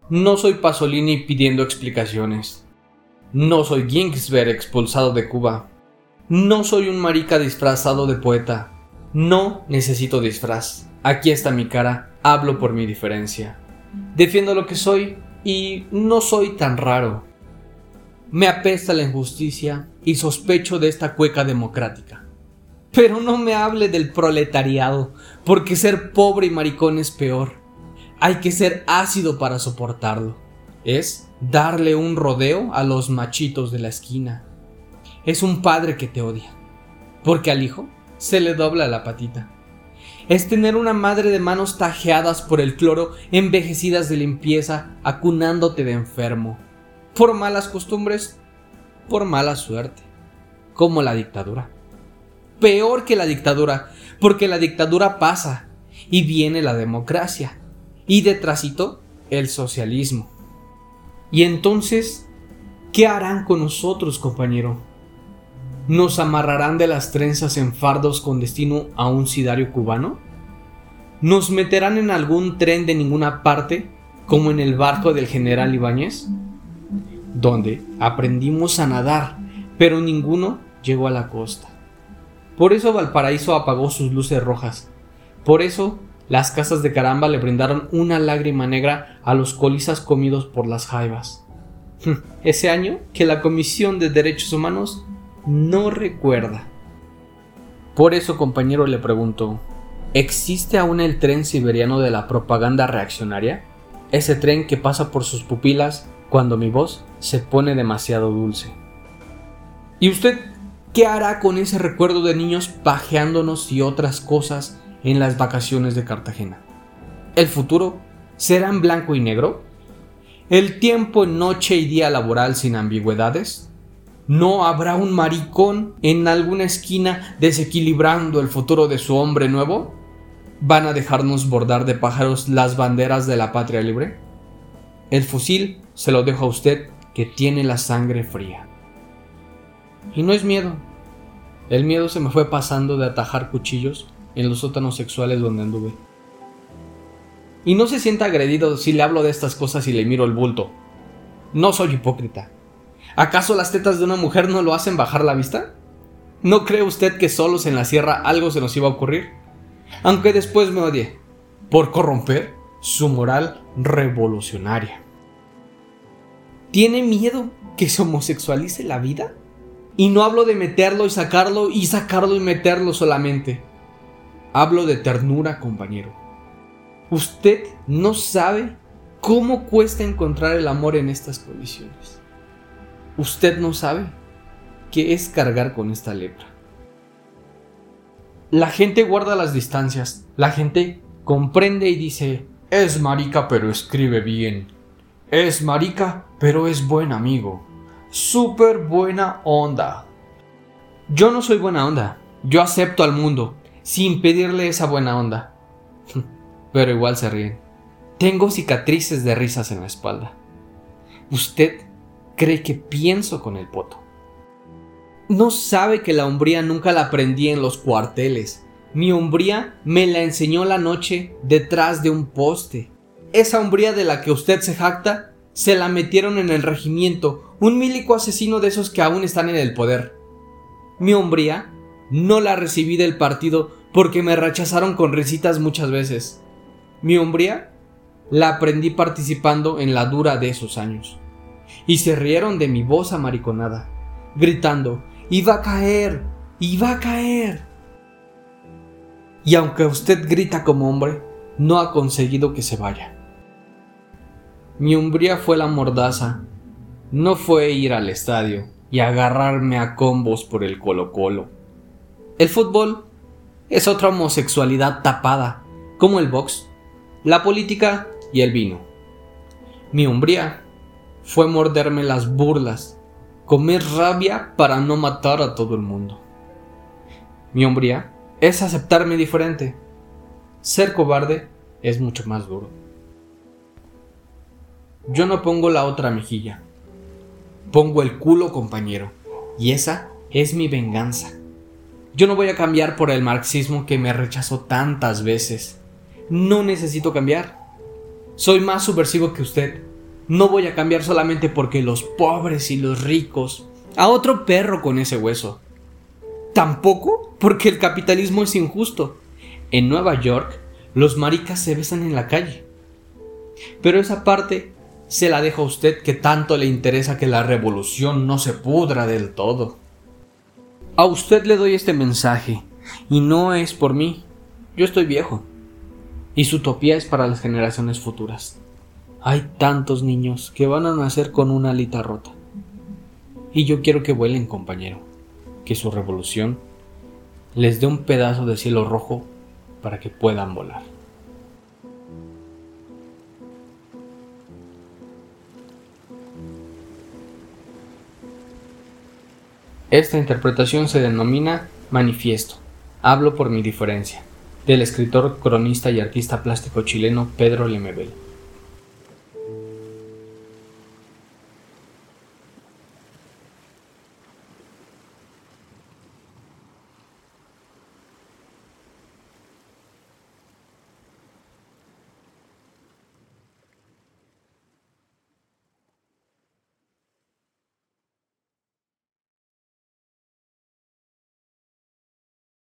No soy Pasolini pidiendo explicaciones. No soy Ginsberg expulsado de Cuba. No soy un marica disfrazado de poeta. No necesito disfraz. Aquí está mi cara. Hablo por mi diferencia. Defiendo lo que soy y no soy tan raro. Me apesta la injusticia y sospecho de esta cueca democrática. Pero no me hable del proletariado, porque ser pobre y maricón es peor. Hay que ser ácido para soportarlo. Es darle un rodeo a los machitos de la esquina. Es un padre que te odia, porque al hijo se le dobla la patita. Es tener una madre de manos tajeadas por el cloro, envejecidas de limpieza, acunándote de enfermo. Por malas costumbres, por mala suerte. Como la dictadura. Peor que la dictadura, porque la dictadura pasa y viene la democracia y detrásito el socialismo. Y entonces, ¿qué harán con nosotros, compañero? ¿Nos amarrarán de las trenzas en fardos con destino a un sidario cubano? ¿Nos meterán en algún tren de ninguna parte, como en el barco del general Ibáñez? Donde aprendimos a nadar, pero ninguno llegó a la costa. Por eso Valparaíso apagó sus luces rojas. Por eso las casas de Caramba le brindaron una lágrima negra a los colizas comidos por las jaivas. Ese año que la Comisión de Derechos Humanos no recuerda. Por eso, compañero, le pregunto, ¿existe aún el tren siberiano de la propaganda reaccionaria? Ese tren que pasa por sus pupilas cuando mi voz se pone demasiado dulce. ¿Y usted qué hará con ese recuerdo de niños pajeándonos y otras cosas en las vacaciones de Cartagena? ¿El futuro será en blanco y negro? ¿El tiempo en noche y día laboral sin ambigüedades? ¿No habrá un maricón en alguna esquina desequilibrando el futuro de su hombre nuevo? ¿Van a dejarnos bordar de pájaros las banderas de la patria libre? El fusil se lo dejo a usted, que tiene la sangre fría. Y no es miedo. El miedo se me fue pasando de atajar cuchillos en los sótanos sexuales donde anduve. Y no se sienta agredido si le hablo de estas cosas y le miro el bulto. No soy hipócrita. ¿Acaso las tetas de una mujer no lo hacen bajar la vista? ¿No cree usted que solos en la sierra algo se nos iba a ocurrir? Aunque después me odie por corromper su moral revolucionaria. ¿Tiene miedo que se homosexualice la vida? Y no hablo de meterlo y sacarlo y meterlo solamente. Hablo de ternura, compañero. Usted no sabe cómo cuesta encontrar el amor en estas condiciones. Usted no sabe qué es cargar con esta lepra. La gente guarda las distancias. La gente comprende y dice: es marica pero escribe bien. Es marica pero es buen amigo. Súper buena onda. Yo no soy buena onda. Yo acepto al mundo sin pedirle esa buena onda. Pero igual se ríen. Tengo cicatrices de risas en la espalda. Usted cree que pienso con el poto. No sabe que la hombría nunca la aprendí en los cuarteles. Mi hombría me la enseñó la noche detrás de un poste. Esa hombría de la que usted se jacta, se la metieron en el regimiento, un milico asesino de esos que aún están en el poder. Mi hombría no la recibí del partido porque me rechazaron con risitas muchas veces. Mi hombría la aprendí participando en la dura de esos años. Y se rieron de mi voz amariconada, gritando: ¡iba a caer! ¡iba a caer! Y aunque usted grita como hombre, no ha conseguido que se vaya. Mi hombría fue la mordaza, no fue ir al estadio y agarrarme a combos por el Colo-Colo. El fútbol es otra homosexualidad tapada, como el box, la política y el vino. Mi hombría fue morderme las burlas, comer rabia para no matar a todo el mundo. Mi hombría es aceptarme diferente. Ser cobarde es mucho más duro. Yo no pongo la otra mejilla. Pongo el culo, compañero. Y esa es mi venganza. Yo no voy a cambiar por el marxismo que me rechazó tantas veces. No necesito cambiar. Soy más subversivo que usted. No voy a cambiar solamente porque los pobres y los ricos. A otro perro con ese hueso. Tampoco porque el capitalismo es injusto. En Nueva York, los maricas se besan en la calle. Pero esa parte se la dejo a usted, que tanto le interesa que la revolución no se pudra del todo. A usted le doy este mensaje, y no es por mí. Yo estoy viejo, y su utopía es para las generaciones futuras. Hay tantos niños que van a nacer con una alita rota. Y yo quiero que vuelen, compañero, que su revolución les dé un pedazo de cielo rojo para que puedan volar. Esta interpretación se denomina Manifiesto, hablo por mi diferencia, del escritor, cronista y artista plástico chileno Pedro Lemebel.